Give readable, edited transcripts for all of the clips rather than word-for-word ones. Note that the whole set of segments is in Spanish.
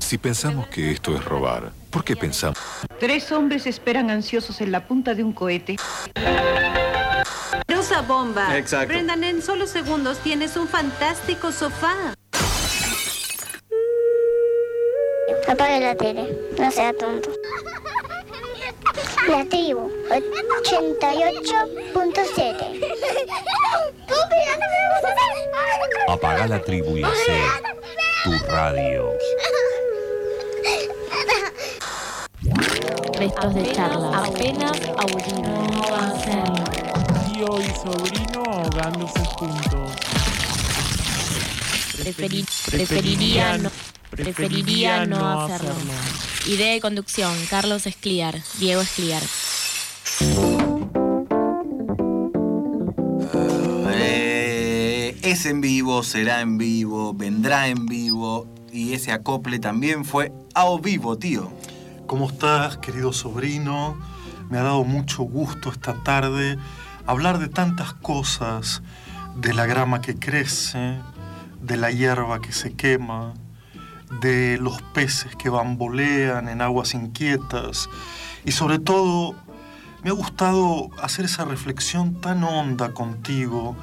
Si pensamos que esto es robar, ¿por qué pensamos? 3 hombres esperan ansiosos en la punta de un cohete. Rosa bomba. Exacto. Brendan, en solo segundos tienes un fantástico sofá. Apaga la tele, no sea tonto. La tribu, 88.7. Apaga la tribu y hace tu radio. Restos de charla. Apenas aburrido. No va a serlo. Tío y sobrino ahogándose juntos. Preferiría no hacerlo. Idea de conducción, Carlos Escliar, Diego Escliar. Es en vivo, será en vivo, vendrá en vivo, y ese acople también fue a vivo, tío. ¿Cómo estás, querido sobrino? Me ha dado mucho gusto esta tarde hablar de tantas cosas, de la grama que crece, de la hierba que se quema, de los peces que bambolean en aguas inquietas, y sobre todo me ha gustado hacer esa reflexión tan honda contigo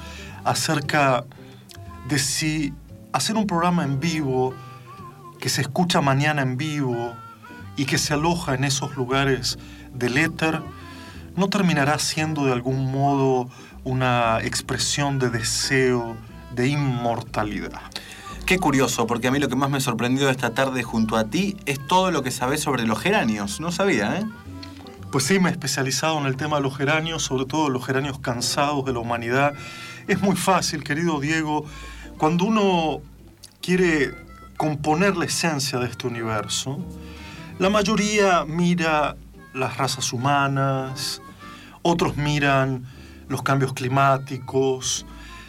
acerca de si hacer un programa en vivo, que se escucha mañana en vivo y que se aloja en esos lugares del éter, no terminará siendo de algún modo una expresión de deseo, de inmortalidad. Qué curioso, porque a mí lo que más me sorprendió esta tarde junto a ti es todo lo que sabés sobre los geranios. No sabía, ¿eh? Pues sí, me he especializado en el tema de los geranios, sobre todo los geranios cansados de la humanidad. Es muy fácil, querido Diego, cuando uno quiere componer la esencia de este universo, la mayoría mira las razas humanas, otros miran los cambios climáticos.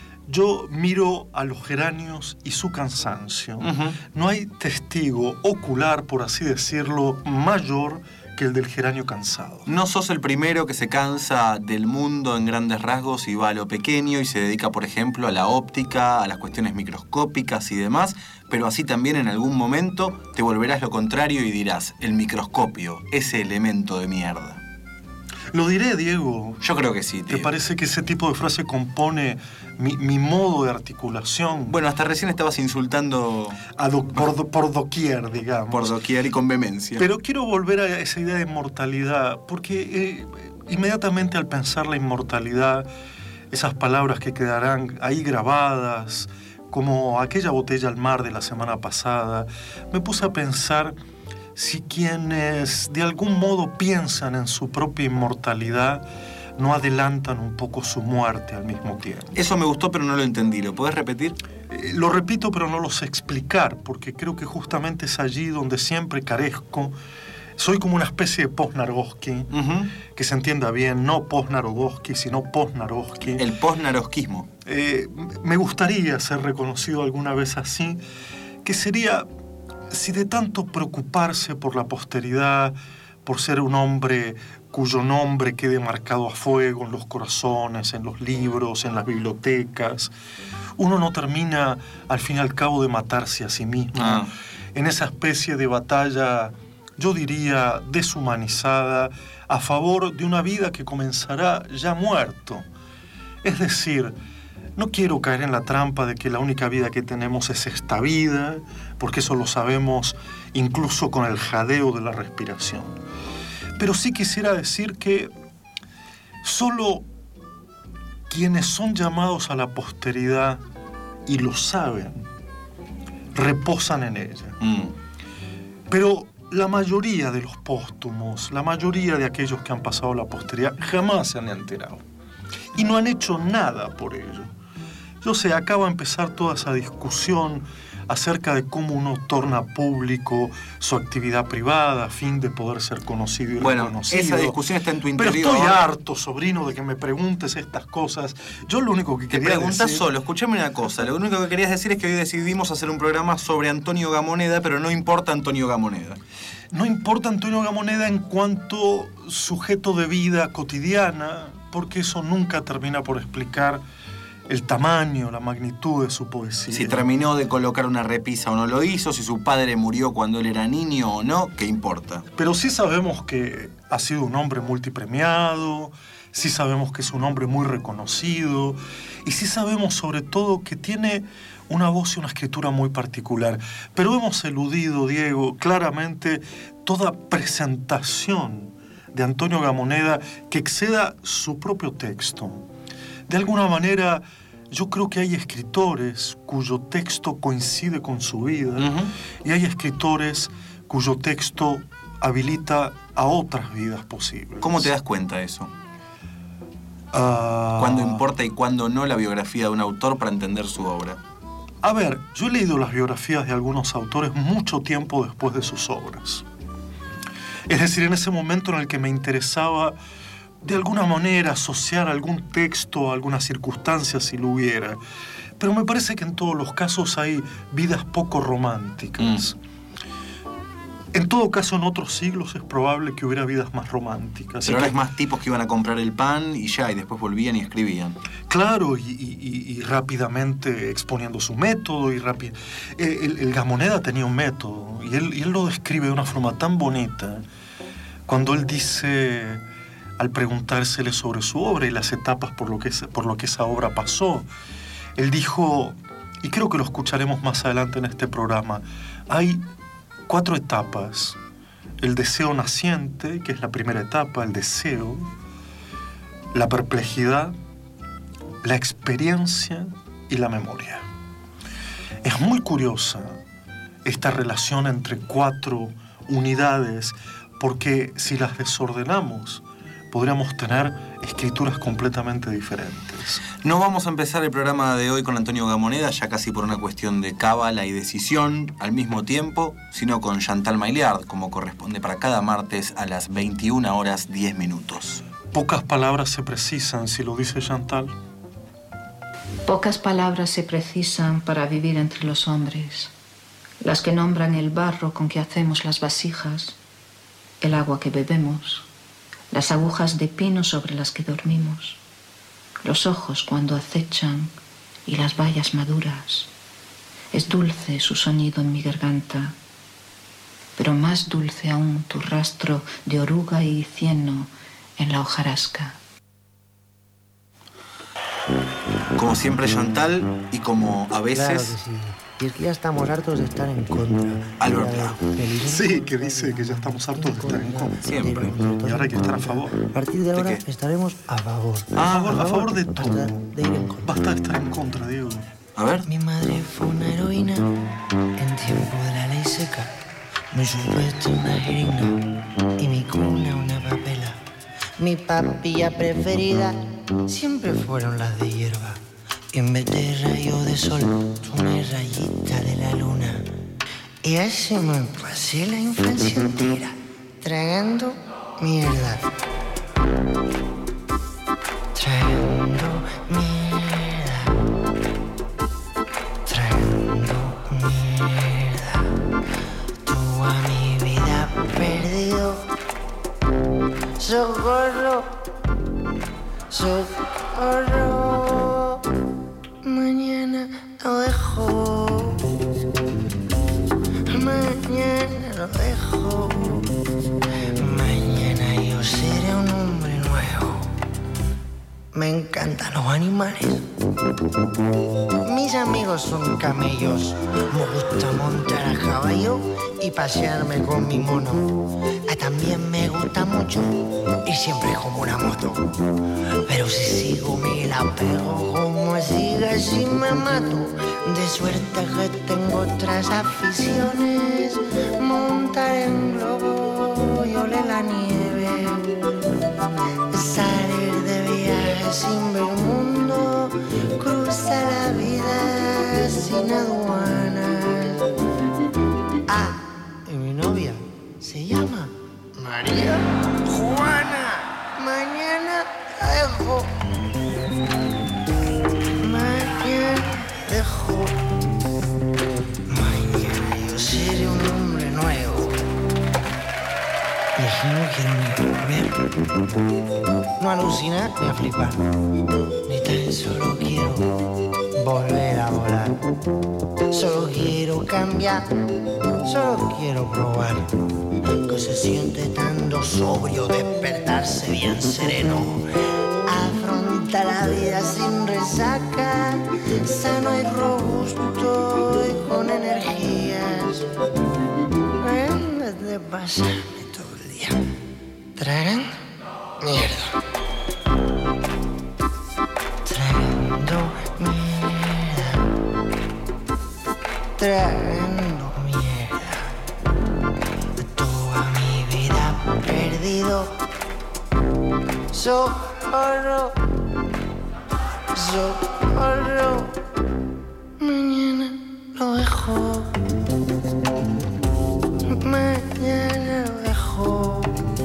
Yo miro a los geranios y su cansancio. No hay testigo ocular, por así decirlo, mayor que el del geranio cansado. No sos el primero que se cansa del mundo en grandes rasgos y va a lo pequeño y se dedica, por ejemplo, a la óptica, a las cuestiones microscópicas y demás, pero así también en algún momento te volverás lo contrario y dirás, el microscopio, ese elemento de mierda. Lo diré, Diego. Yo creo que sí, tío. ¿Te parece que ese tipo de frase compone mi modo de articulación? Bueno, hasta recién estabas insultando... por doquier, digamos. Por doquier y con vehemencia. Pero quiero volver a esa idea de inmortalidad, porque inmediatamente al pensar la inmortalidad, esas palabras que quedarán ahí grabadas, como aquella botella al mar de la semana pasada, me puse a pensar si quienes de algún modo piensan en su propia inmortalidad no adelantan un poco su muerte al mismo tiempo. Eso me gustó, pero no lo entendí. ¿Lo podés repetir? Lo repito, pero no lo sé explicar, porque creo que justamente es allí donde siempre carezco. Soy como una especie de post-Narovsky, que se entienda bien, no post-Narodowski, sino post-Narovsky. El post-narosquismo. Me gustaría ser reconocido alguna vez así, que sería... Si de tanto preocuparse por la posteridad, por ser un hombre cuyo nombre quede marcado a fuego en los corazones, en los libros, en las bibliotecas, uno no termina al fin y al cabo de matarse a sí mismo. En esa especie de batalla, yo diría, deshumanizada, a favor de una vida que comenzará ya muerto. Es decir, no quiero caer en la trampa de que la única vida que tenemos es esta vida, porque eso lo sabemos incluso con el jadeo de la respiración. Pero sí quisiera decir que solo quienes son llamados a la posteridad y lo saben, reposan en ella. Pero la mayoría de los póstumos, la mayoría de aquellos que han pasado a la posteridad, jamás se han enterado. Y no han hecho nada por ello. Yo sé, acaba de empezar toda esa discusión acerca de cómo uno torna público su actividad privada a fin de poder ser conocido y reconocido. Esa discusión está en tu interior. Pero estoy harto, sobrino, de que me preguntes estas cosas. Yo lo único que quería decir... Te preguntás solo, escúchame una cosa. Lo único que querías decir es que hoy decidimos hacer un programa sobre Antonio Gamoneda, pero no importa Antonio Gamoneda. No importa Antonio Gamoneda en cuanto sujeto de vida cotidiana, porque eso nunca termina por explicar el tamaño, la magnitud de su poesía. Si terminó de colocar una repisa o no lo hizo, si su padre murió cuando él era niño o no, ¿qué importa? Pero sí sabemos que ha sido un hombre multipremiado, sí sabemos que es un hombre muy reconocido, y sí sabemos sobre todo que tiene una voz y una escritura muy particular. Pero hemos eludido, Diego, claramente toda presentación de Antonio Gamoneda que exceda su propio texto. De alguna manera, yo creo que hay escritores cuyo texto coincide con su vida, y hay escritores cuyo texto habilita a otras vidas posibles. ¿Cómo te das cuenta de eso? ¿Cuándo importa y cuándo no la biografía de un autor para entender su obra? A ver, yo he leído las biografías de algunos autores mucho tiempo después de sus obras. Es decir, en ese momento en el que me interesaba de alguna manera asociar algún texto a alguna circunstancia si lo hubiera. Pero me parece que en todos los casos hay vidas poco románticas. En todo caso, en otros siglos es probable que hubiera vidas más románticas. Pero ahora es más tipos que iban a comprar el pan y ya, y después volvían y escribían. Claro, y rápidamente exponiendo su método. El Gamoneda tenía un método, y él lo describe de una forma tan bonita. Cuando él dice, al preguntársele sobre su obra y las etapas por lo que esa obra pasó, él dijo, y creo que lo escucharemos más adelante en este programa, hay 4 etapas. El deseo naciente, que es la primera etapa, el deseo, la perplejidad, la experiencia y la memoria. Es muy curiosa esta relación entre 4 unidades, porque si las desordenamos, podríamos tener escrituras completamente diferentes. No vamos a empezar el programa de hoy con Antonio Gamoneda, ya casi por una cuestión de cábala y decisión al mismo tiempo, sino con Chantal Maillard, como corresponde para cada martes a las 21:10. Pocas palabras se precisan, si lo dice Chantal. Pocas palabras se precisan para vivir entre los hombres. Las que nombran el barro con que hacemos las vasijas, el agua que bebemos, las agujas de pino sobre las que dormimos, los ojos cuando acechan y las bayas maduras. Es dulce su sonido en mi garganta, pero más dulce aún tu rastro de oruga y cieno en la hojarasca. Como siempre, Chantal, y como a veces... Claro que sí. Y es que ya estamos hartos de estar en contra. Albert Pla. Sí, que dice que ya estamos hartos de estar en contra. Siempre. Y ahora hay que estar a favor. A partir de ahora estaremos a favor. A favor de todo. De ir en contra. Basta de estar en contra, Diego. A ver. Mi madre fue una heroína en tiempo de la ley seca. Mi supuesto una jeringa y mi cuna una papela. Mi papilla preferida siempre fueron las de hierba. En vez de rayo de sol, una rayita de la luna. Y así me pasé la infancia entera, tragando mierda. Tragando mierda. Tragando mierda. Tú a mi vida perdido. Socorro. Socorro. Mañana lo dejo. Mañana lo dejo. Mañana yo seré un hombre nuevo. Me encantan los animales. Mis amigos son camellos. Me gusta montar a caballo y pasearme con mi mono. También me gusta mucho ir siempre como una moto. Pero si sigo me la pego, como siga si me mato. De suerte que tengo otras aficiones. Montar en globo y oler la nieve. Salir de viaje sin ver mundo. Cruzar la vida sin aduanas. Ah, y mi novia se llama María Juana. Mañana la dejo. Mañana dejo. Mañana yo seré un hombre nuevo. no quiero ni ver, no alucinar ni a flipar, ni tan solo quiero volver a volar. Solo quiero cambiar, solo quiero probar que se siente tanto sobrio, despertarse bien sereno, afronta la vida sin resaca, sano y robusto y con energías. De pasarme todo el día tragando mierda, tragando mierda, tragando mierda. Toda mi vida perdido, solo, mañana lo dejo. Mañana lo dejo.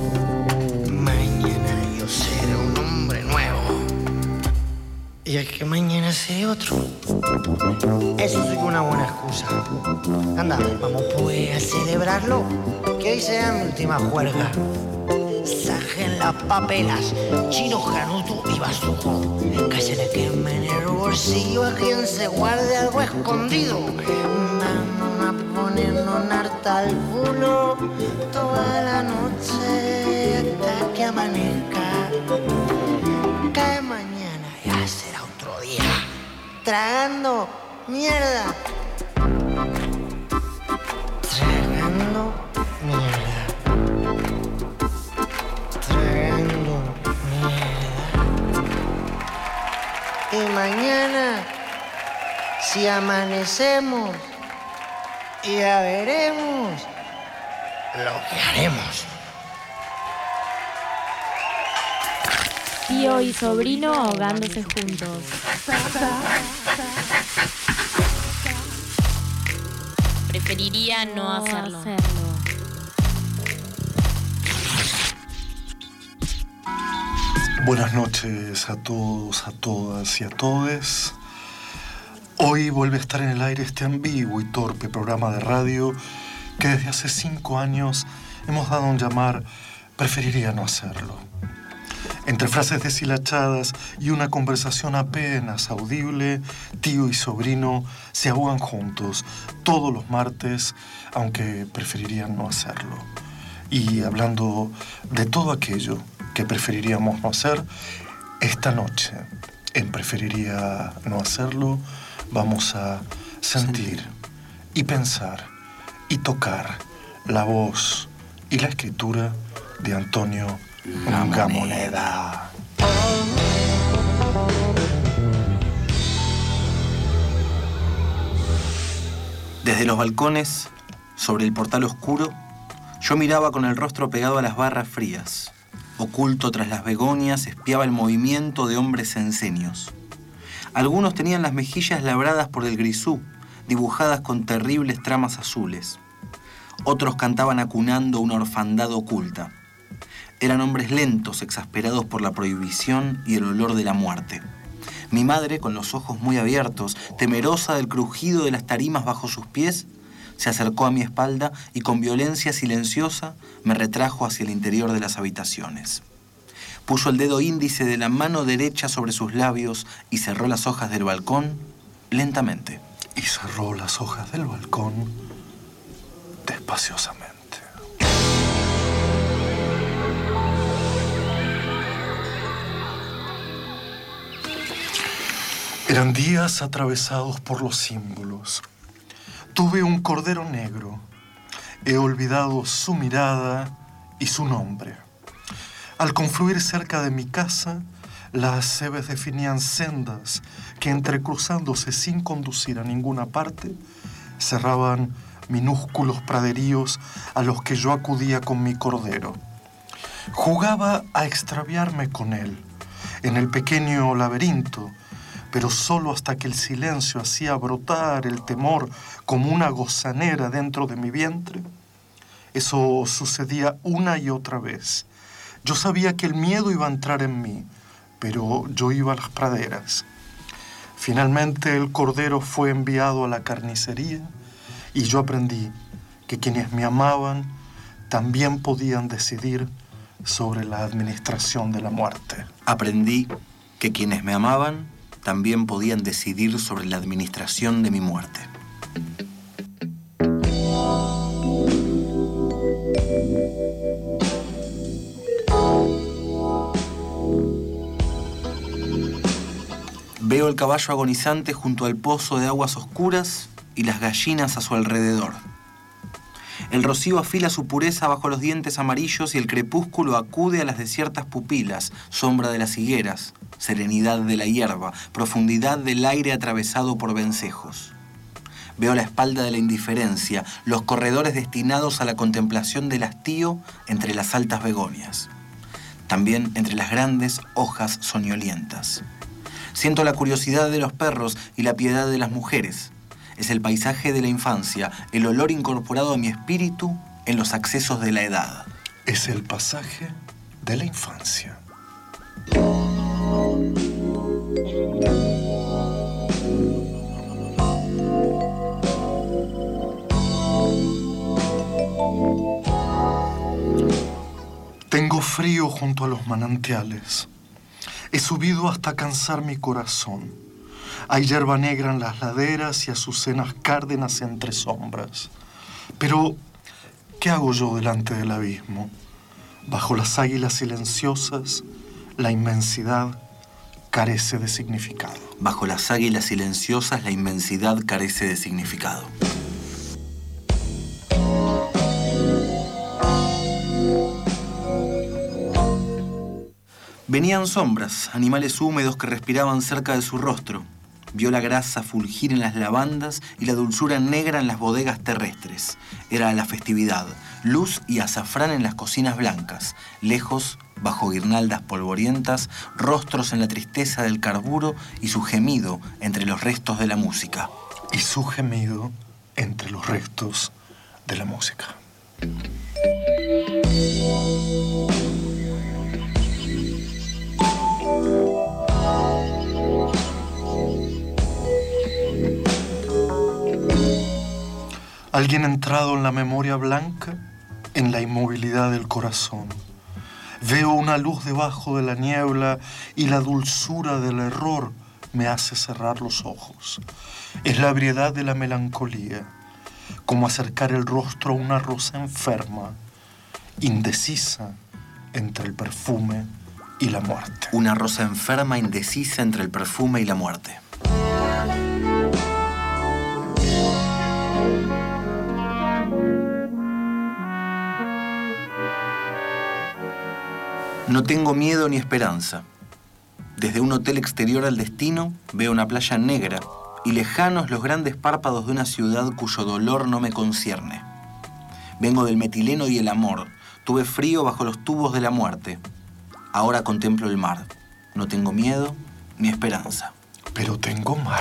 Mañana yo seré un hombre nuevo. Y es que mañana seré otro. Eso sí que es una buena excusa. Anda, vamos pues a celebrarlo. Que hoy sea mi última juerga. Sajen las papelas, Chino, Canuto y Bazuco. Que se le queme en el bolsillo a quien se guarde algo escondido. Vamos a ponernos harta al culo toda la noche hasta que amanezca. Que mañana ya será otro día. Tragando mierda. Tragando mierda. Tragando mierda. Y mañana, si amanecemos, ya veremos lo que haremos. Tío y sobrino ahogándose juntos. Preferiría no hacerlo. Buenas noches a todos, a todas y a todes. Hoy vuelve a estar en el aire este ambiguo y torpe programa de radio que desde hace 5 años hemos dado en llamar Preferiría no hacerlo. Entre frases deshilachadas y una conversación apenas audible, tío y sobrino se ahogan juntos todos los martes, aunque preferirían no hacerlo. Y hablando de todo aquello que preferiríamos no hacer, esta noche, en Preferiría no hacerlo, vamos a sentir y pensar y tocar la voz y la escritura de Antonio Gamoneda. Desde los balcones, sobre el portal oscuro, yo miraba con el rostro pegado a las barras frías. Oculto tras las begonias, espiaba el movimiento de hombres enceños. Algunos tenían las mejillas labradas por el grisú, dibujadas con terribles tramas azules. Otros cantaban acunando una orfandad oculta. Eran hombres lentos, exasperados por la prohibición y el olor de la muerte. Mi madre, con los ojos muy abiertos, temerosa del crujido de las tarimas bajo sus pies, se acercó a mi espalda y con violencia silenciosa me retrajo hacia el interior de las habitaciones. Puso el dedo índice de la mano derecha sobre sus labios y cerró las hojas del balcón lentamente. Y cerró las hojas del balcón despaciosamente. Eran días atravesados por los símbolos. Tuve un cordero negro. He olvidado su mirada y su nombre. Al confluir cerca de mi casa, las acebes definían sendas que, entrecruzándose sin conducir a ninguna parte, cerraban minúsculos praderíos a los que yo acudía con mi cordero. Jugaba a extraviarme con él en el pequeño laberinto, pero solo hasta que el silencio hacía brotar el temor como una gozanera dentro de mi vientre. Eso sucedía una y otra vez. Yo sabía que el miedo iba a entrar en mí, pero yo iba a las praderas. Finalmente el cordero fue enviado a la carnicería y yo aprendí que quienes me amaban también podían decidir sobre la administración de la muerte. Aprendí que quienes me amaban también podían decidir sobre la administración de mi muerte. Veo el caballo agonizante junto al pozo de aguas oscuras y las gallinas a su alrededor. El rocío afila su pureza bajo los dientes amarillos y el crepúsculo acude a las desiertas pupilas, sombra de las higueras, serenidad de la hierba, profundidad del aire atravesado por vencejos. Veo la espalda de la indiferencia, los corredores destinados a la contemplación del hastío entre las altas begonias. También entre las grandes hojas soñolientas. Siento la curiosidad de los perros y la piedad de las mujeres. Es el paisaje de la infancia, el olor incorporado a mi espíritu en los accesos de la edad. Es el pasaje de la infancia. Tengo frío junto a los manantiales. He subido hasta cansar mi corazón. Hay hierba negra en las laderas y azucenas cárdenas entre sombras. Pero, ¿qué hago yo delante del abismo? Bajo las águilas silenciosas, la inmensidad carece de significado. Bajo las águilas silenciosas, la inmensidad carece de significado. Venían sombras, animales húmedos que respiraban cerca de su rostro. Vio la grasa fulgir en las lavandas y la dulzura negra en las bodegas terrestres. Era la festividad, luz y azafrán en las cocinas blancas. Lejos, bajo guirnaldas polvorientas, rostros en la tristeza del carburo y su gemido entre los restos de la música. Y su gemido entre los restos de la música. Alguien entrado en la memoria blanca, en la inmovilidad del corazón. Veo una luz debajo de la niebla y la dulzura del error me hace cerrar los ojos. Es la ebriedad de la melancolía, como acercar el rostro a una rosa enferma, indecisa entre el perfume y la muerte. Una rosa enferma, indecisa entre el perfume y la muerte. No tengo miedo ni esperanza. Desde un hotel exterior al destino veo una playa negra y lejanos los grandes párpados de una ciudad cuyo dolor no me concierne. Vengo del metileno y el amor. Tuve frío bajo los tubos de la muerte. Ahora contemplo el mar. No tengo miedo ni esperanza. Pero tengo mar.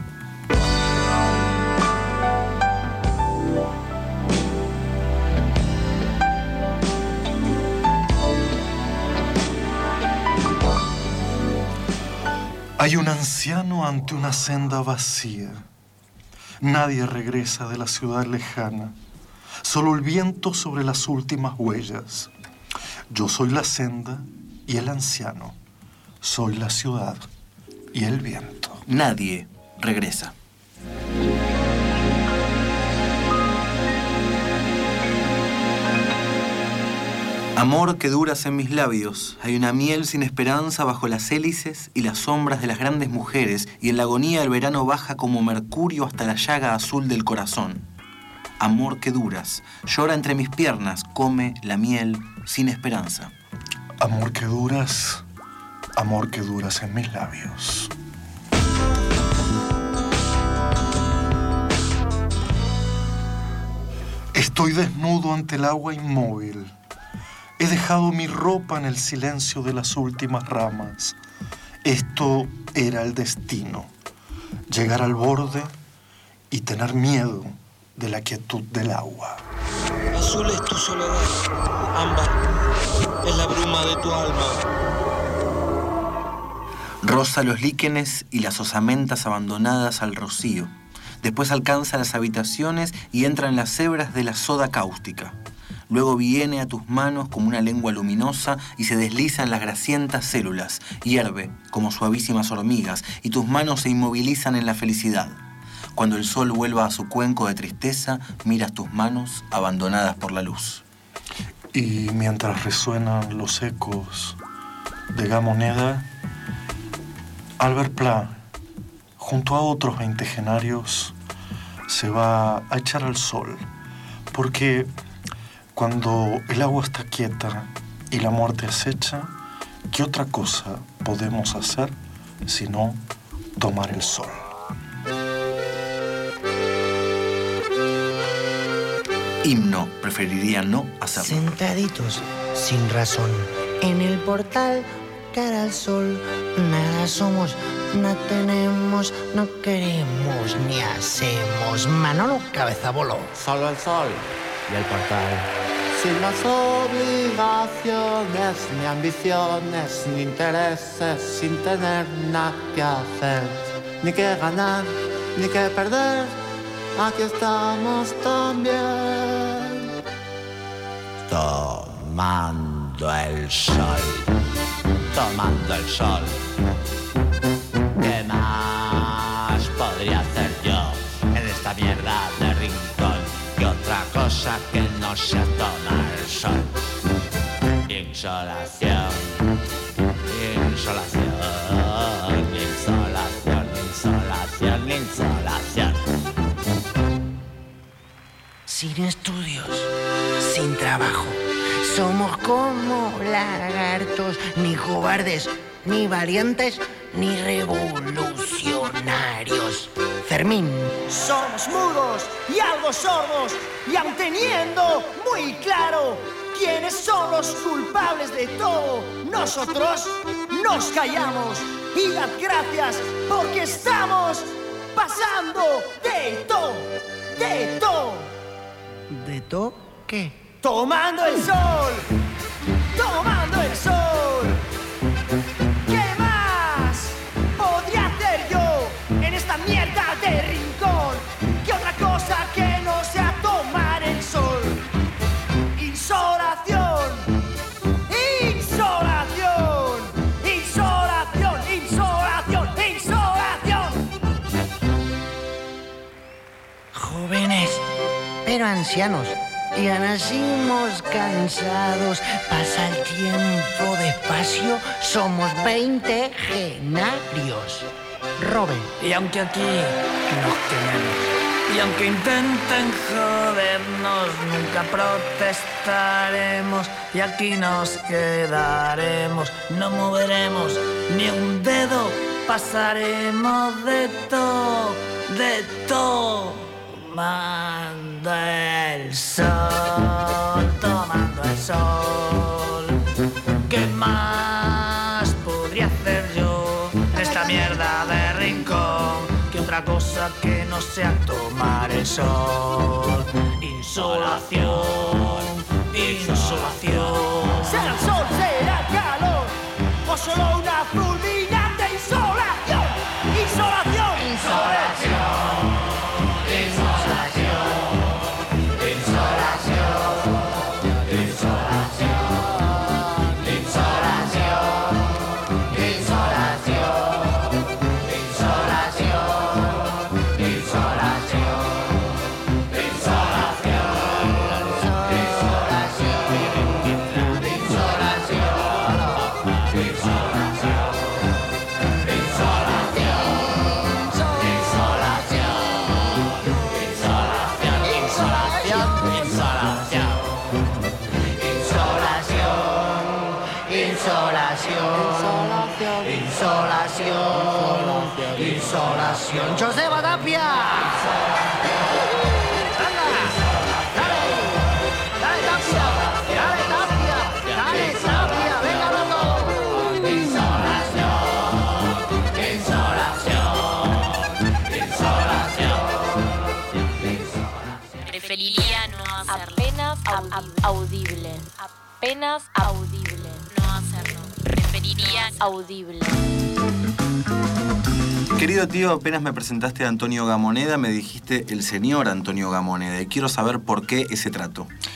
Hay un anciano ante una senda vacía. Nadie regresa de la ciudad lejana. Solo el viento sobre las últimas huellas. Yo soy la senda y el anciano. Soy la ciudad y el viento. Nadie regresa. Amor que duras en mis labios, hay una miel sin esperanza bajo las hélices y las sombras de las grandes mujeres, y en la agonía el verano baja como mercurio hasta la llaga azul del corazón. Amor que duras, llora entre mis piernas, come la miel sin esperanza. Amor que duras en mis labios. Estoy desnudo ante el agua inmóvil. He dejado mi ropa en el silencio de las últimas ramas. Esto era el destino. Llegar al borde y tener miedo de la quietud del agua. Azul es tu soledad, ámbar es la bruma de tu alma. Roza los líquenes y las osamentas abandonadas al rocío. Después alcanza las habitaciones y entra en las hebras de la soda cáustica. Luego viene a tus manos como una lengua luminosa y se desliza en las grasientas células. Hierve como suavísimas hormigas y tus manos se inmovilizan en la felicidad. Cuando el sol vuelva a su cuenco de tristeza, miras tus manos abandonadas por la luz. Y mientras resuenan los ecos de Gamoneda, Albert Pla, junto a otros veintegenarios, se va a echar al sol, porque cuando el agua está quieta y la muerte acecha, ¿qué otra cosa podemos hacer sino tomar el sol? Himno, preferiría no hacerlo. Sentaditos, sin razón, en el portal, cara al sol, nada somos, no tenemos, no queremos ni hacemos. Manolo Cabeza Voló. Solo el sol y el portal. Sin las obligaciones, ni ambiciones, ni intereses, sin tener nada que hacer, ni que ganar, ni que perder. Aquí estamos también. Tomando el sol, tomando el sol. ¿Qué más podría hacer yo en esta mierda de rincón? ¿Qué otra cosa que no sea tomar el sol? Insolación, insolación, insolación, insolación, insolación. Sin estudios, sin trabajo, somos como lagartos, ni cobardes, ni valientes, ni revolucionarios. Fermín. Somos mudos y algo sordos, y aun teniendo muy claro quiénes son los culpables de todo, nosotros nos callamos y dad gracias porque estamos pasando de todo, de todo. ¿De todo qué? Tomando el sol, tomando el sol. ¿Qué más podría hacer yo en esta mierda de rincón? ¿Qué otra cosa que no sea tomar el sol? Insolación, insolación, insolación, insolación, insolación. Jóvenes, pero ancianos, ya nacimos cansados, pasa el tiempo despacio, somos 20 genarios. Robin. Y aunque aquí nos quememos, y aunque intenten jodernos, nunca protestaremos, y aquí nos quedaremos, no moveremos ni un dedo, pasaremos de todo, tomando el sol, tomando el sol. ¿Qué más podría hacer yo en esta mierda de rincón? ¿Qué otra cosa que no sea tomar el sol? Insolación, insolación. ¿Será el sol, será el calor, o solo una fulminante insolación? Insolación, insolación. Insolación. Joseba Tapia. Dale Tapia, venga loco. Insolación, insolación, insolación. Preferiría no hacerlo. Audible. Apenas audible. No hacerlo. Preferiría audible. Querido tío, apenas me presentaste a Antonio Gamoneda, me dijiste el señor Antonio Gamoneda, y quiero saber por qué ese trato.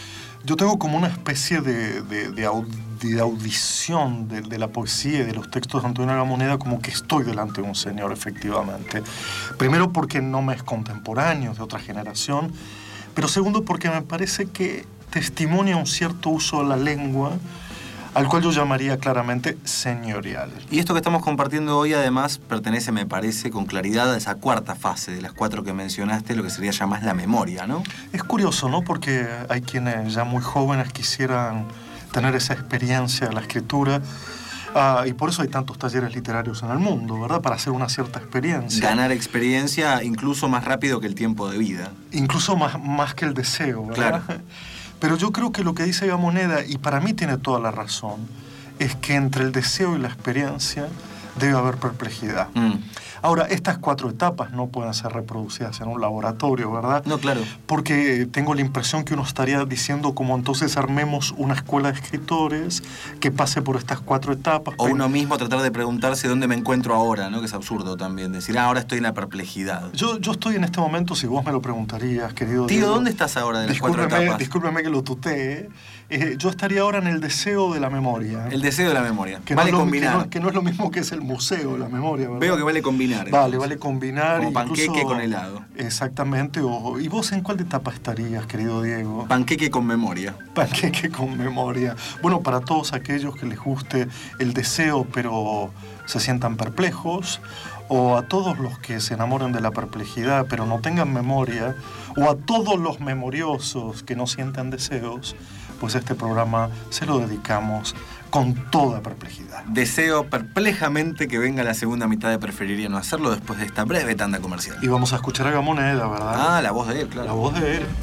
Yo tengo como una especie de audición de la poesía y de los textos de Antonio Gamoneda, como que estoy delante de un señor, efectivamente. Primero porque no me es contemporáneo, de otra generación, pero segundo porque me parece que testimonia un cierto uso de la lengua, al cual yo llamaría claramente señorial. Y esto que estamos compartiendo hoy, además, pertenece, me parece, con claridad a esa cuarta fase de las 4 que mencionaste, lo que sería ya más la memoria, ¿no? Es curioso, ¿no? Porque hay quienes ya muy jóvenes quisieran tener esa experiencia de la escritura, y por eso hay tantos talleres literarios en el mundo, ¿verdad? Para hacer una cierta experiencia. Ganar experiencia incluso más rápido que el tiempo de vida. Incluso más que el deseo, ¿verdad? Claro. Pero yo creo que lo que dice Gamoneda, y para mí tiene toda la razón, es que entre el deseo y la experiencia debe haber perplejidad. Ahora, estas 4 etapas no pueden ser reproducidas en un laboratorio, ¿verdad? No, claro. Porque tengo la impresión que uno estaría diciendo como entonces armemos una escuela de escritores que pase por estas 4 etapas. O uno mismo tratar de preguntarse dónde me encuentro ahora, ¿no? Que es absurdo también. Decir, ahora estoy en la perplejidad. Yo estoy en este momento, si vos me lo preguntarías, querido Tío, Diego, ¿dónde estás ahora de las 4 etapas? Discúlpeme que lo tutee. Yo estaría ahora en el deseo de la memoria. El deseo de la memoria. Que vale no combinar. Que no es lo mismo que es el museo de la memoria, ¿verdad? Veo que vale combinar. Vale combinar. Como panqueque incluso, con helado. Exactamente. ¿Y vos en cuál etapa estarías, querido Diego? Panqueque con memoria. Panqueque con memoria. Bueno, para todos aquellos que les guste el deseo, pero se sientan perplejos, o a todos los que se enamoran de la perplejidad, pero no tengan memoria, o a todos los memoriosos que no sientan deseos, pues este programa se lo dedicamos con toda perplejidad. Deseo perplejamente que venga la segunda mitad de Preferiría no hacerlo después de esta breve tanda comercial. Y vamos a escuchar a Gamoneda, ¿verdad? Ah, la voz de él, claro. La voz de él.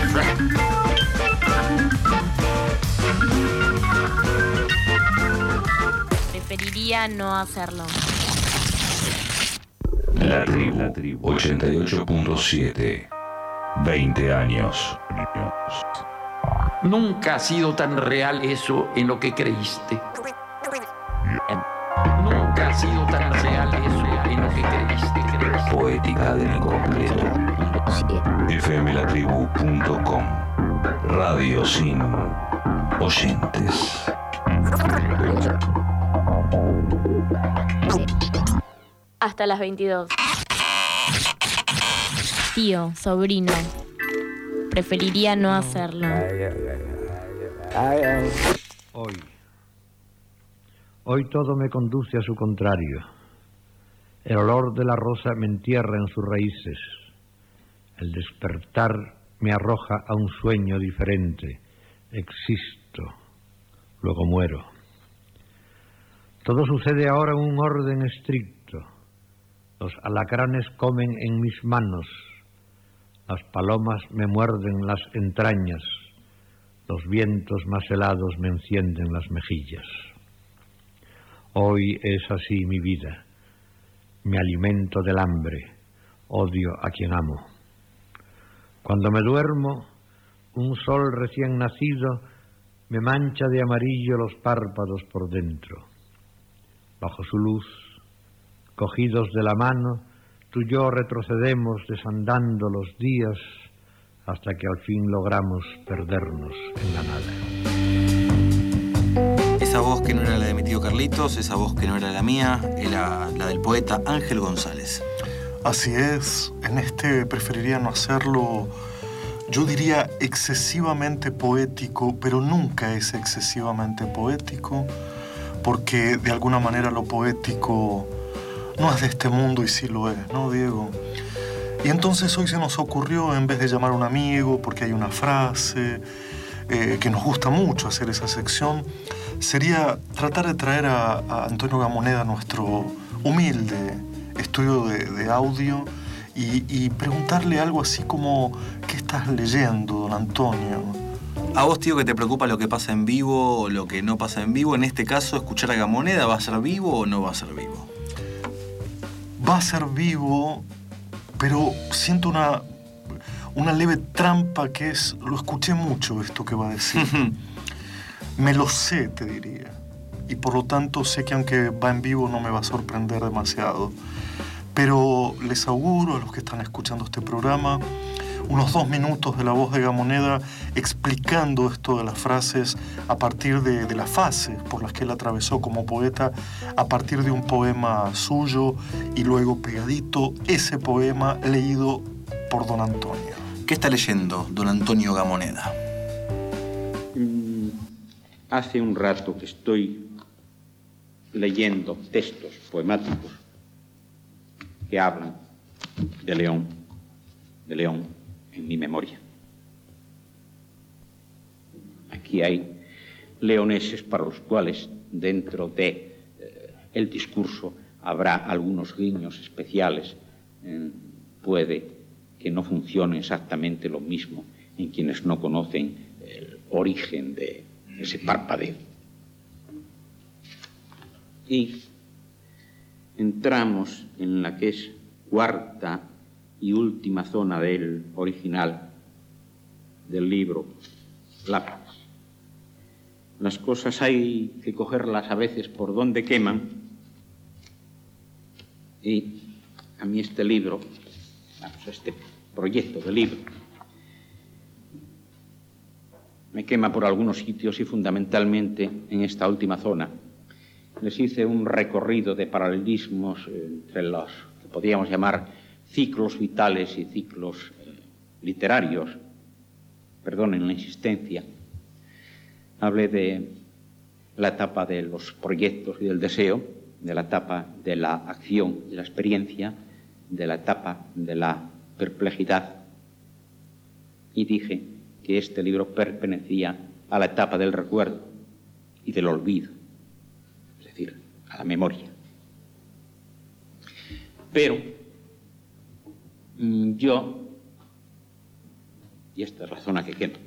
Preferiría no hacerlo. La Tribu 88.7. 20 años. Nunca ha sido tan real eso en lo que creíste. Nunca ha sido tan real eso en lo que creíste. Poética del incompleto. fmlatribu.com. Radio sin oyentes. Hasta las 22. Tío, sobrino. Preferiría no hacerlo. Hoy todo me conduce a su contrario. El olor de la rosa me entierra en sus raíces. El despertar me arroja a un sueño diferente. Existo, luego muero. Todo sucede ahora en un orden estricto. Los alacranes comen en mis manos. Las palomas me muerden las entrañas. Los vientos más helados me encienden las mejillas. Hoy es así mi vida. Me alimento del hambre. Odio a quien amo. Cuando me duermo, un sol recién nacido me mancha de amarillo los párpados por dentro. Bajo su luz, cogidos de la mano, tú y yo retrocedemos desandando los días hasta que al fin logramos perdernos en la nada. Esa voz que no era la de mi tío Carlitos, esa voz que no era la mía, era la del poeta Ángel González. Así es, en este Preferiría no hacerlo, yo diría excesivamente poético, pero nunca es excesivamente poético, porque de alguna manera lo poético no es de este mundo y sí lo es, ¿no, Diego? Y entonces hoy se nos ocurrió, en vez de llamar a un amigo, porque hay una frase que nos gusta mucho hacer esa sección, sería tratar de traer a Antonio Gamoneda a nuestro humilde estudio de audio y preguntarle algo así como, ¿qué estás leyendo, don Antonio? A vos, tío, que te preocupa lo que pasa en vivo o lo que no pasa en vivo, en este caso, escuchar a Gamoneda, ¿va a ser vivo o no va a ser vivo? Va a ser vivo, pero siento una leve trampa que es, lo escuché mucho esto que va a decir. Me lo sé, te diría. Y por lo tanto sé que aunque va en vivo no me va a sorprender demasiado. Pero les auguro a los que están escuchando este programa unos 2 minutos de La Voz de Gamoneda explicando esto de las frases a partir de las fases por las que él atravesó como poeta, a partir de un poema suyo y luego pegadito ese poema leído por don Antonio. ¿Qué está leyendo don Antonio Gamoneda? Hace un rato que estoy leyendo textos poemáticos que hablan de León en mi memoria. Aquí hay leoneses para los cuales dentro de el discurso habrá algunos guiños especiales. Puede que no funcione exactamente lo mismo en quienes no conocen el origen de ese parpadeo. Y entramos en la que es cuarta y última zona del original del libro Lápiz. Las cosas hay que cogerlas a veces por donde queman, y a mí este libro, este proyecto de libro, me quema por algunos sitios y fundamentalmente en esta última zona. Les hice un recorrido de paralelismos entre los que podríamos llamar ciclos vitales y ciclos literarios. Perdonen la insistencia. Hablé de la etapa de los proyectos y del deseo, de la etapa de la acción y la experiencia, de la etapa de la perplejidad, y dije que este libro pertenecía a la etapa del recuerdo y del olvido, es decir, a la memoria. Pero yo, y esta es la zona que quema,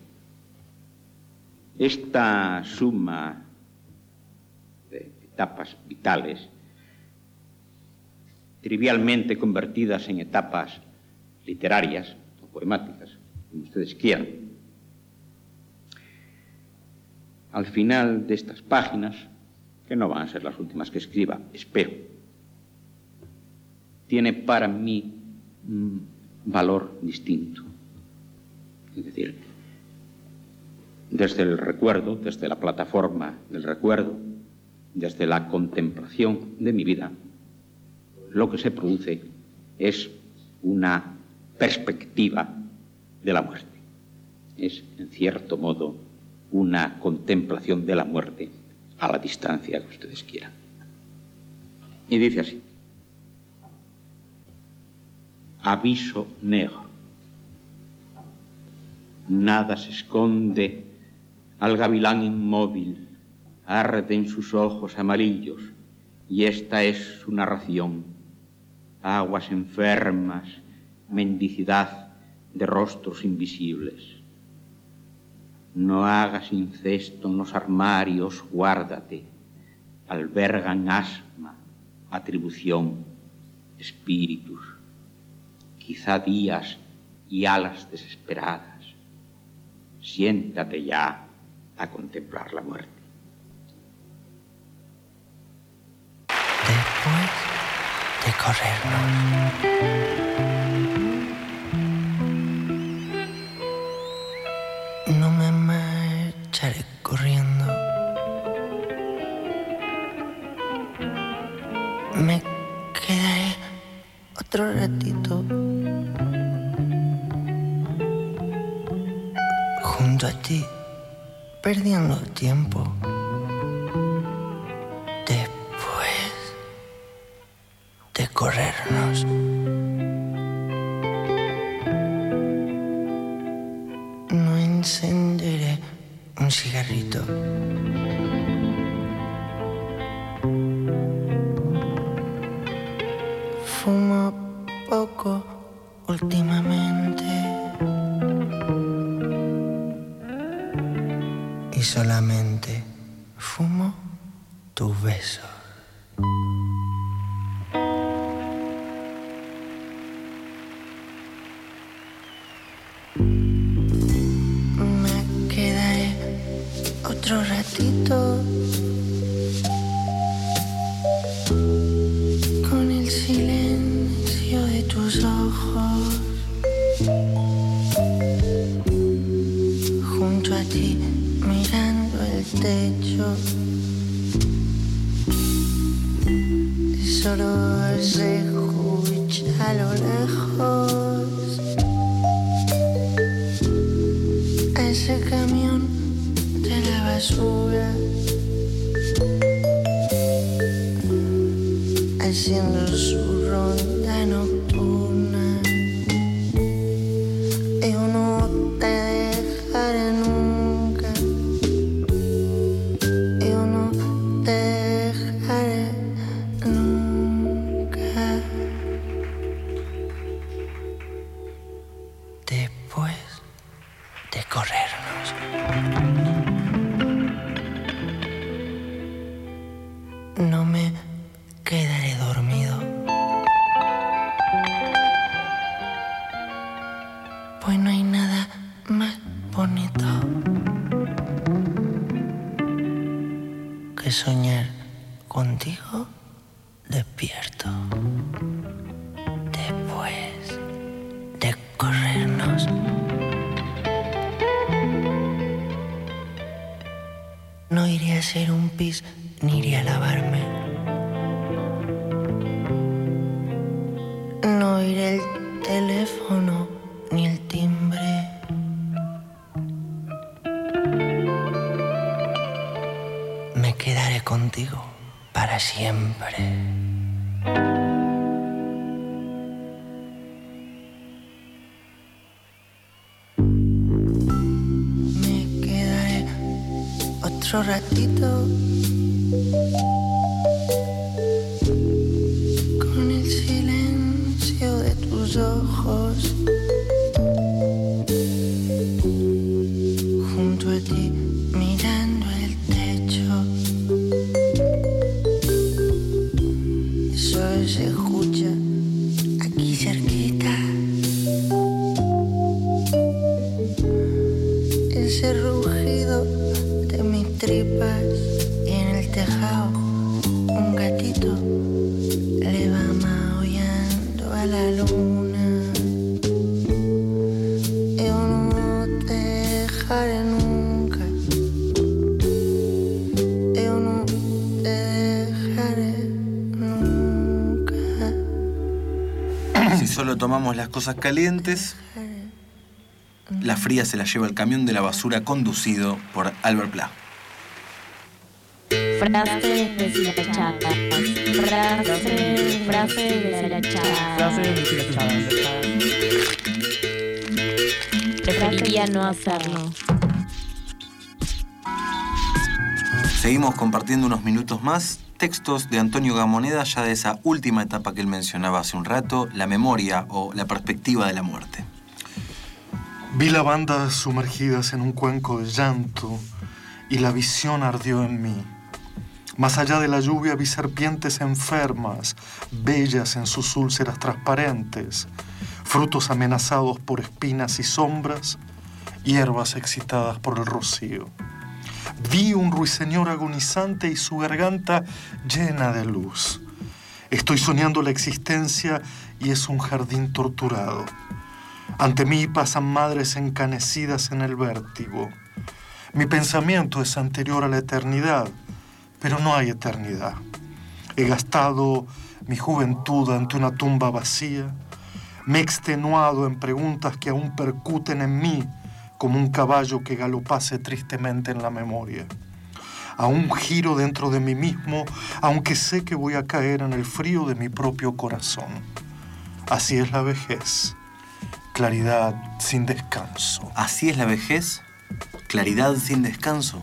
esta suma de etapas vitales, trivialmente convertidas en etapas literarias o poemáticas, como ustedes quieran, al final de estas páginas, que no van a ser las últimas que escriba, espero, tiene para mí un valor distinto. Es decir, desde el recuerdo, desde la plataforma del recuerdo, desde la contemplación de mi vida, lo que se produce es una perspectiva de la muerte. Es, en cierto modo, una contemplación de la muerte a la distancia que ustedes quieran. Y dice así: aviso negro. Nada se esconde al gavilán inmóvil, arde en sus ojos amarillos, y esta es su narración: aguas enfermas, mendicidad de rostros invisibles. No hagas incesto en los armarios, guárdate, albergan asma, atribución, espíritus, quizá días y alas desesperadas. Siéntate ya a contemplar la muerte. Después de corrernos, no me marcharé corriendo. Me quedaré otro ratito junto a ti, perdiendo tiempo. Después de corrernos, no encenderé un cigarrito. Fumo poco últimamente y solamente fumo tus besos. Me quedaré otro ratito con el silencio de tus ojos junto a ti, mirando el techo. Y solo se escucha a lo lejos a ese camión de la basura haciendo su ronda nocturna. Yo no te dejaré nunca, yo no te dejaré nunca. Después de corrernos, no me quedaré dormido, pues no hay nada más bonito que soñar contigo despierto después de corrernos. No iré a hacer un pis ni iré a lavarme. No iré el teléfono ni el timbre. Me quedaré contigo para siempre. Me quedaré otro ratito con el silencio de tus ojos, junto a ti mirando el techo. Eso se escucha aquí cerquita, ese rugido de mis tripas, y en el tejado un gatito le va maullando a la luna. Yo no te dejaré nunca, yo no te dejaré nunca. Si solo tomamos las cosas calientes, la fría se la lleva el camión de la basura conducido por Albert Pla. Frases deshilachadas. Frases deshilachadas. Preferiría no hacerlo. Seguimos compartiendo unos minutos más. Textos de Antonio Gamoneda, ya de esa última etapa que él mencionaba hace un rato, la memoria o la perspectiva de la muerte. Vi la banda sumergidas en un cuenco de llanto y la visión ardió en mí. Más allá de la lluvia vi serpientes enfermas, bellas en sus úlceras transparentes, frutos amenazados por espinas y sombras, hierbas excitadas por el rocío. Vi un ruiseñor agonizante y su garganta llena de luz. Estoy soñando la existencia y es un jardín torturado. Ante mí pasan madres encanecidas en el vértigo. Mi pensamiento es anterior a la eternidad, pero no hay eternidad. He gastado mi juventud ante una tumba vacía. Me he extenuado en preguntas que aún percuten en mí como un caballo que galopase tristemente en la memoria. Aún giro dentro de mí mismo, aunque sé que voy a caer en el frío de mi propio corazón. Así es la vejez. Claridad sin descanso. ¿Así es la vejez? ¿Claridad sin descanso?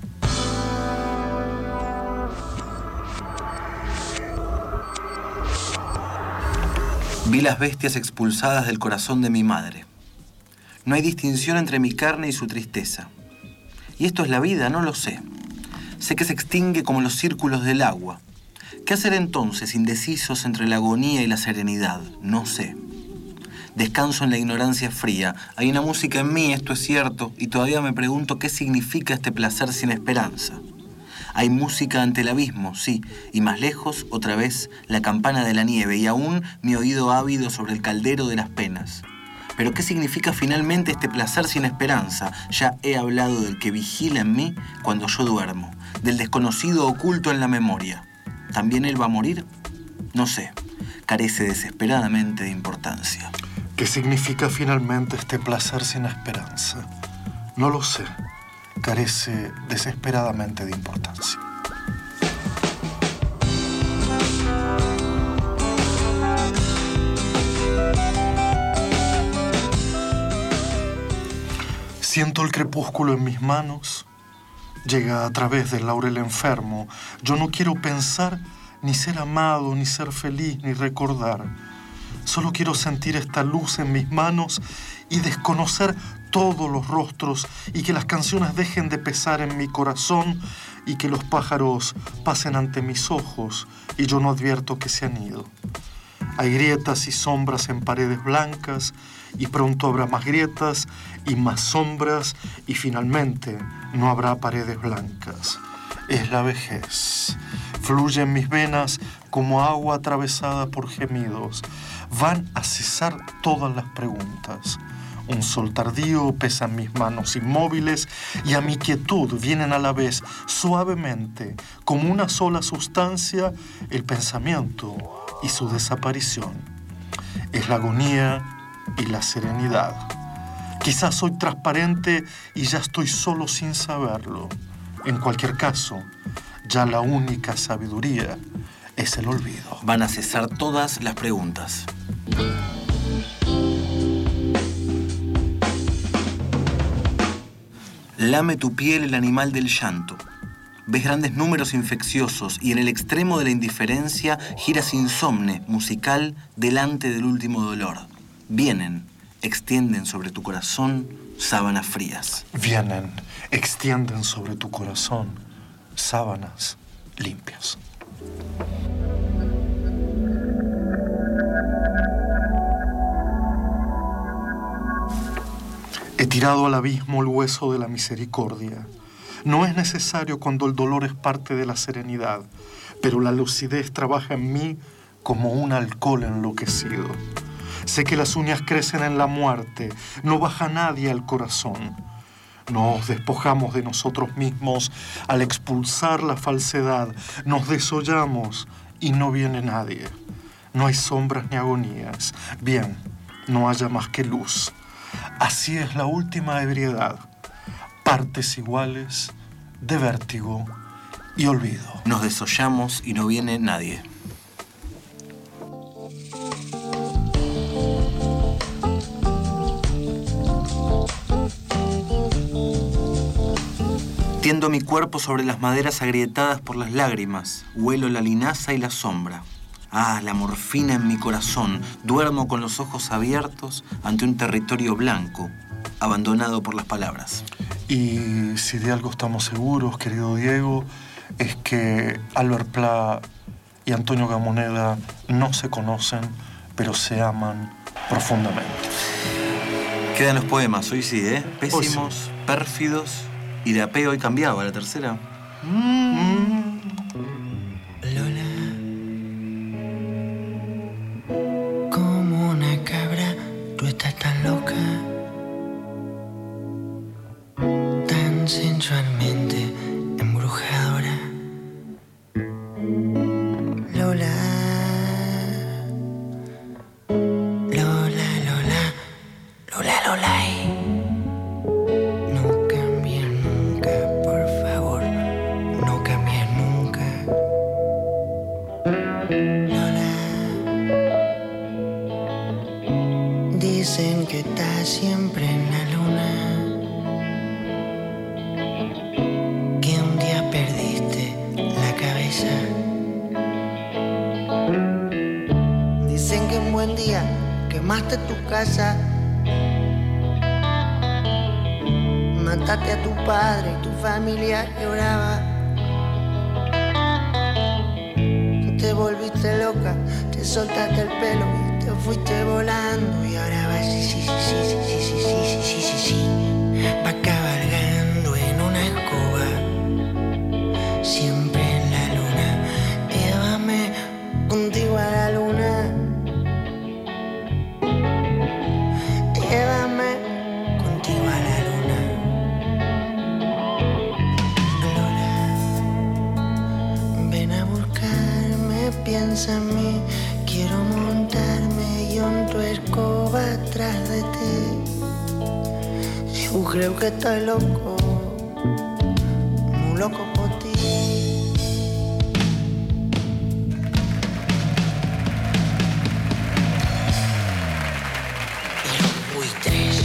Vi las bestias expulsadas del corazón de mi madre. No hay distinción entre mi carne y su tristeza. ¿Y esto es la vida? No lo sé. Sé que se extingue como los círculos del agua. ¿Qué hacer entonces, indecisos entre la agonía y la serenidad? No sé. Descanso en la ignorancia fría. Hay una música en mí, esto es cierto, y todavía me pregunto qué significa este placer sin esperanza. Hay música ante el abismo, sí, y más lejos, otra vez, la campana de la nieve, y aún mi oído ávido sobre el caldero de las penas. Pero ¿qué significa finalmente este placer sin esperanza? Ya he hablado del que vigila en mí cuando yo duermo, del desconocido oculto en la memoria. ¿También él va a morir? No sé. Carece desesperadamente de importancia. ¿Qué significa finalmente este placer sin esperanza? No lo sé. Carece desesperadamente de importancia. Siento el crepúsculo en mis manos. Llega a través del laurel enfermo. Yo no quiero pensar, ni ser amado, ni ser feliz, ni recordar. Solo quiero sentir esta luz en mis manos y desconocer todos los rostros y que las canciones dejen de pesar en mi corazón y que los pájaros pasen ante mis ojos y yo no advierto que se han ido. Hay grietas y sombras en paredes blancas y pronto habrá más grietas y más sombras y finalmente no habrá paredes blancas. Es la vejez. Fluye en mis venas como agua atravesada por gemidos. Van a cesar todas las preguntas. Un sol tardío pesa en mis manos inmóviles y a mi quietud vienen a la vez suavemente, como una sola sustancia, el pensamiento y su desaparición. Es la agonía y la serenidad. Quizás soy transparente y ya estoy solo sin saberlo. En cualquier caso, ya la única sabiduría es el olvido. Van a cesar todas las preguntas. Lame tu piel el animal del llanto. Ves grandes números infecciosos y en el extremo de la indiferencia giras insomne, musical, delante del último dolor. Vienen, extienden sobre tu corazón sábanas frías. Vienen, extienden sobre tu corazón sábanas limpias. He tirado al abismo el hueso de la misericordia. No es necesario cuando el dolor es parte de la serenidad, pero la lucidez trabaja en mí como un alcohol enloquecido. Sé que las uñas crecen en la muerte, no baja nadie al corazón. Nos despojamos de nosotros mismos al expulsar la falsedad, nos desollamos y no viene nadie. No hay sombras ni agonías. Bien, no haya más que luz. Así es la última ebriedad, partes iguales de vértigo y olvido. Nos desollamos y no viene nadie. Tiendo mi cuerpo sobre las maderas agrietadas por las lágrimas, huelo la linaza y la sombra. Ah, la morfina en mi corazón. Duermo con los ojos abiertos ante un territorio blanco, abandonado por las palabras. Y si de algo estamos seguros, querido Diego, es que Albert Pla y Antonio Gamoneda no se conocen, pero se aman profundamente. Quedan los poemas, hoy sí, ¿eh? Pésimos, sí. Pérfidos y de apeo y cambiado a la tercera. Tú estás tan loca, tan sensualmente embrujadora. Lola, Lola, Lola, Lola, Lola. No cambies nunca, por favor, no cambies nunca. Lola. Dicen que estás siempre en la luna, que un día perdiste la cabeza. Dicen que un buen día quemaste tu casa, mataste a tu padre y tu familia lloraba. Te volviste loca, te soltaste el pelo y te fuiste volando y ahora vas va cabalgando en una escoba, siempre en la luna. Llévame contigo a la luna, piensa en mí. Quiero montarme yo en tu escoba atrás de ti. Yo creo que estoy loco, muy loco por ti. Y los buitres,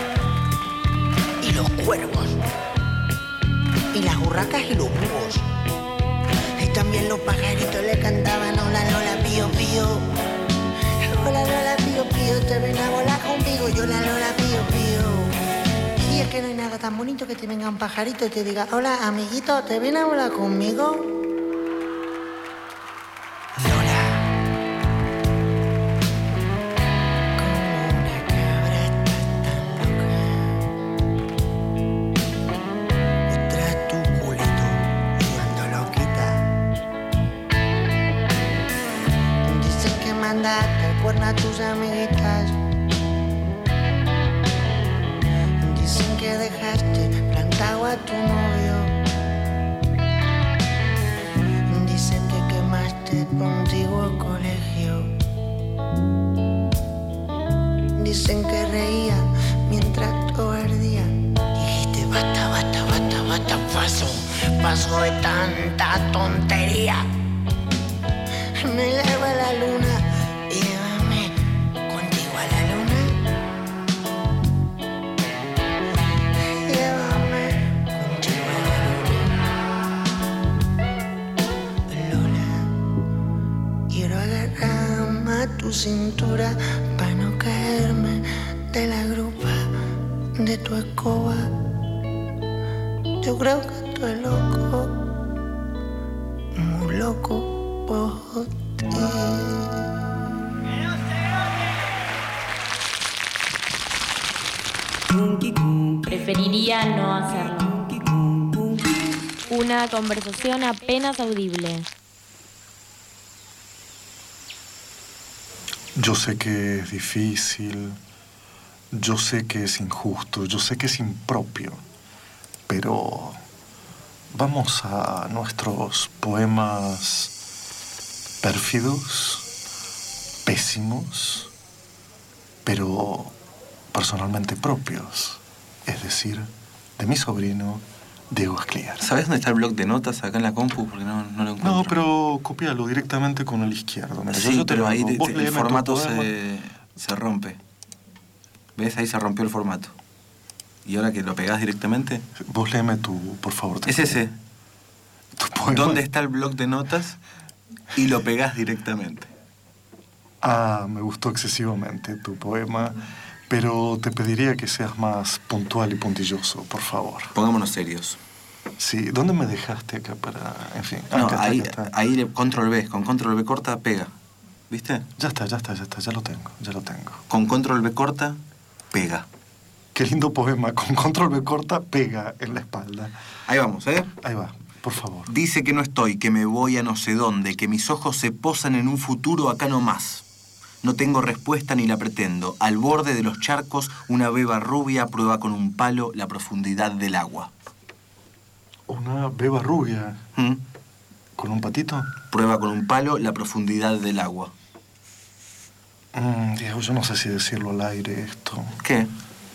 y los cuervos, y las urracas y los búhos. Y también los pajaritos le cantaban hola Lola pío pío. Hola Lola pío pío, te ven a volar conmigo. Yo la Lola pío pío. Y es que no hay nada tan bonito que te venga un pajarito y te diga hola amiguito, ¿te ven a volar conmigo? Lola. Como una cabra estás tan loca. Detrás tu culito y ando loquita. Dicen que mandaste el cuerno a tus amiguitas. Dicen que dejaste plantado a tu novio. Dicen que quemaste contigo el colegio. Dicen que reía mientras todo ardía. Dijiste basta, basta, basta, basta, paso de tanta tontería. Me lava la luna, llévame contigo a la luna. Llévame contigo a la luna. Lola, quiero agarrarme a tu cintura para no caerme de la grupa de tu escoba. Yo creo que estoy loco, muy loco por ti. Preferiría no hacerlo. Una conversación apenas audible. Yo sé que es difícil, yo sé que es injusto, yo sé que es impropio, pero vamos a nuestros poemas pérfidos, pésimos, pero personalmente propios, es decir, de mi sobrino Diego Escliar. ¿Sabes dónde está el bloc de notas acá en la compu? Porque no lo encuentro. No, pero copialo directamente con el izquierdo. Mira, sí, pero ahí el formato se rompe. ¿Ves? Ahí se rompió el formato. ¿Y ahora que lo pegás directamente? Vos léeme tú, por favor. Es ese. ¿Dónde está el bloc de notas? Y lo pegás directamente. Ah, me gustó excesivamente tu poema, pero te pediría que seas más puntual y puntilloso, por favor. Pongámonos serios. Sí, ¿dónde me dejaste acá para...? En fin. No, acá está. Ahí control B. Con control B corta, pega. ¿Viste? Ya está. Ya lo tengo. Con control B corta, pega. Qué lindo poema. Con control B corta, pega en la espalda. Ahí vamos, ¿eh? Ahí va, por favor. Dice que no estoy, que me voy a no sé dónde, que mis ojos se posan en un futuro acá nomás. No tengo respuesta ni la pretendo. Al borde de los charcos, una beba rubia prueba con un palo la profundidad del agua. ¿Una beba rubia? ¿Mm? ¿Con un patito? Prueba con un palo la profundidad del agua. Diego, yo no sé si decirlo al aire esto. ¿Qué?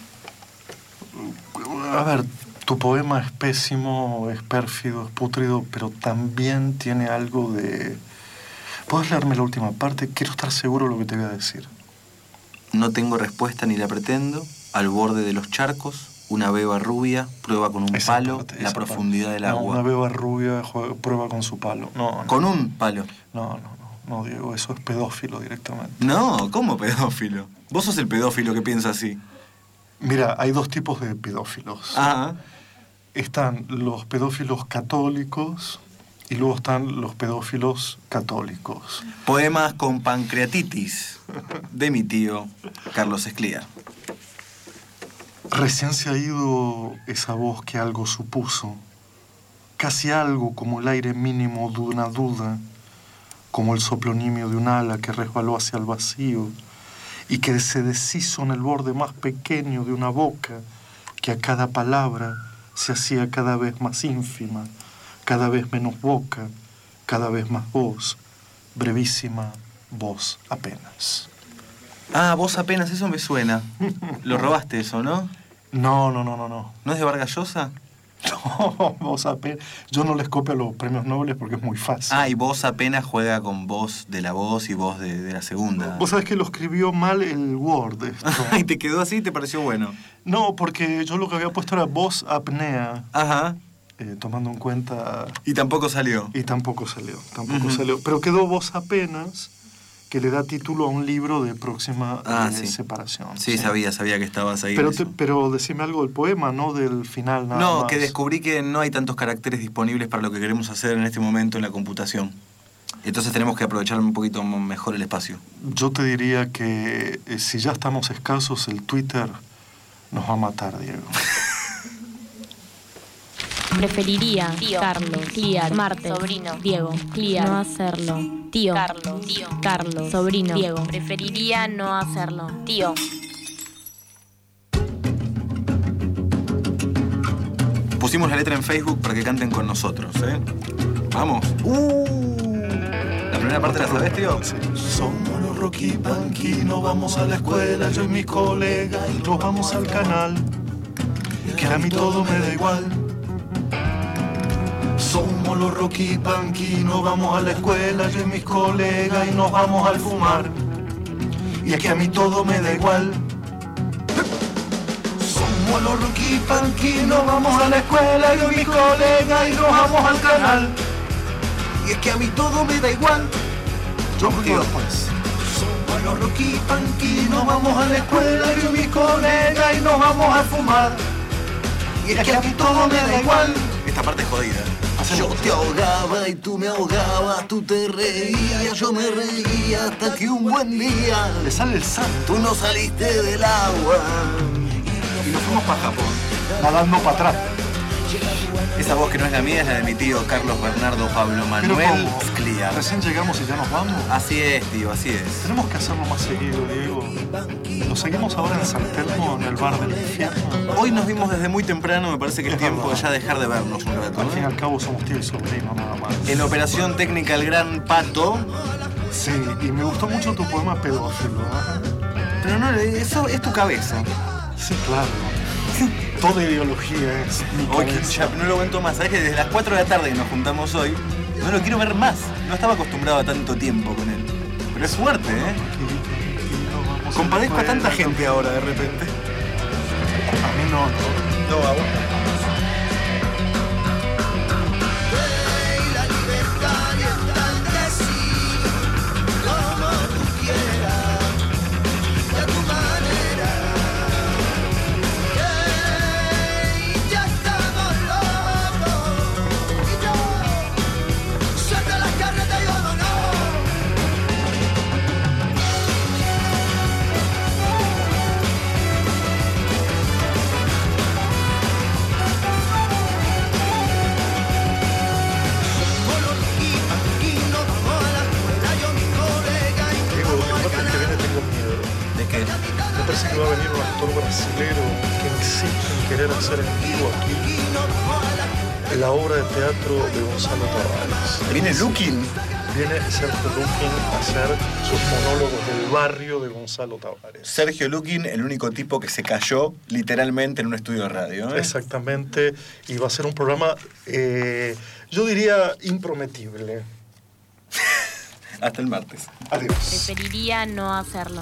A ver, tu poema es pésimo, es pérfido, es pútrido, pero también tiene algo de... ¿Puedes leerme la última parte? Quiero estar seguro de lo que te voy a decir. No tengo respuesta ni la pretendo. Al borde de los charcos, una beba rubia prueba con un palo la profundidad del agua. Una beba rubia prueba con su palo. No. ¿Con un palo? No, Diego, eso es pedófilo directamente. No, ¿cómo pedófilo? Vos sos el pedófilo que piensa así. Mira, hay dos tipos de pedófilos. Ah. Están los pedófilos católicos y luego están los pedófilos católicos. Poemas con pancreatitis, de mi tío Carlos Escliar. Recién se ha ido esa voz que algo supuso, casi algo como el aire mínimo de una duda, como el soplo nimio de un ala que resbaló hacia el vacío y que se deshizo en el borde más pequeño de una boca que a cada palabra se hacía cada vez más ínfima, cada vez menos boca, cada vez más voz, brevísima Voz Apenas. Ah, Voz Apenas, eso me suena. Lo robaste eso, ¿no? No. ¿No es de Vargas Llosa? No, Voz Apenas. Yo no les copio los premios Nobel porque es muy fácil. Ah, y Voz Apenas juega con voz de la voz y voz de la segunda. Vos sabés que lo escribió mal el Word esto. ¿Y te quedó así y te pareció bueno? No, porque yo lo que había puesto era Voz Apnea. Ajá. Tomando en cuenta... Y tampoco salió. Tampoco salió. Pero quedó Voz Apenas, que le da título a un libro de próxima separación. Sí, sabía que estabas ahí. Pero decime algo del poema, no del final nada más. No, que descubrí que no hay tantos caracteres disponibles para lo que queremos hacer en este momento en la computación. Entonces tenemos que aprovechar un poquito mejor el espacio. Yo te diría que si ya estamos escasos, el Twitter nos va a matar, Diego. Preferiría Carlos, Clear, Marte, sobrino, Diego, Clear, no hacerlo. Tío, Carlos, sobrino, Diego. Preferiría no hacerlo. Tío. Pusimos la letra en Facebook para que canten con nosotros, ¿eh? ¡Vamos! ¿La primera parte la sabés, tío? Sí. Somos los Rocky Punky, no vamos a la escuela, yo y mi colega, y nos vamos al canal. Que a mí todo me da igual. Somos los Rocky Punky, no vamos a la escuela, yo y mis colegas, y nos vamos al fumar. Y es que a mí todo me da igual. Somos los Rocky Punky, no vamos a la escuela, yo y mis colegas, y nos vamos al canal. Y es que a mí todo me da igual. Yo digo pues. Somos los Rocky Punky, no vamos a la escuela, yo y mis colegas, y nos vamos a fumar. Y es que a mí todo me da igual. Esta parte es jodida. Yo te ahogaba y tú me ahogabas, tú te reías, yo me reía, hasta que un buen día le sale el santo. Tú no saliste del agua y nos fuimos para Japón, nadando para atrás. Esa voz que no es la mía es la de mi tío Carlos Bernardo Pablo Manuel Scliar. Recién llegamos y ya nos vamos. Así es, tío, así es. Tenemos que hacerlo más seguido, Diego. ¿Nos seguimos ahora en San Telmo, en el bar del infierno? Hoy nos vimos desde muy temprano, me parece que es tiempo de ya dejar de vernos un rato. Al fin y al cabo somos tío y sobrino, nada más. En Operación Técnica El Gran Pato. Sí, y me gustó mucho tu poema pedófilo. Pero no, eso es tu cabeza. Sí, claro. Toda ideología es mi cabeza. No lo aguanto más. ¿Sabes que desde las 4 de la tarde que nos juntamos hoy, no lo quiero ver más? No estaba acostumbrado a tanto tiempo con él. Pero es fuerte, ¿eh? Compadezco a tanta gente ahora, de repente. A mí no. No, a vos. Parece que va a venir un actor brasilero que insiste en querer hacer en vivo aquí la obra de teatro de Gonzalo Tavares. ¿Viene Luquín? Viene Sergio Luquín a hacer sus monólogos del barrio de Gonzalo Tavares. Sergio Luquín, el único tipo que se cayó literalmente en un estudio de radio, ¿eh? Exactamente, y va a ser un programa, yo diría, imprometible. Hasta el martes. Adiós. Preferiría no hacerlo.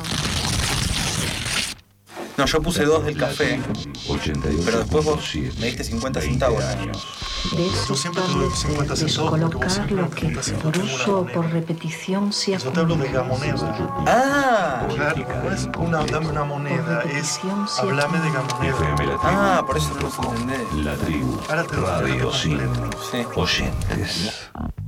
No, yo puse 2 del café, pero después vos me diste 50 centavos. Yo siempre te doy 50 centavos porque vos siempre me preguntas si por uso o por repetición se Yo te hablo de gamoneda. Ah, no es dame una moneda, es hablame de gamoneda. Ah, por eso no se entendés. La tribu, Ahora te Radio lo Sin Sí. Oyentes.